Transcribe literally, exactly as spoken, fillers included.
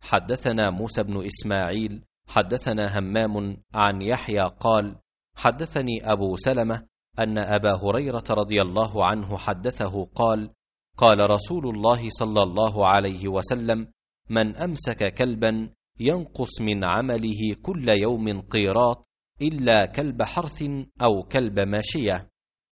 حدثنا موسى بن إسماعيل حدثنا همام عن يحيى قال حدثني أبو سلمة أن أبا هريرة رضي الله عنه حدثه قال قال رسول الله صلى الله عليه وسلم من أمسك كلبا ينقص من عمله كل يوم قيراط إلا كلب حرث أو كلب ماشية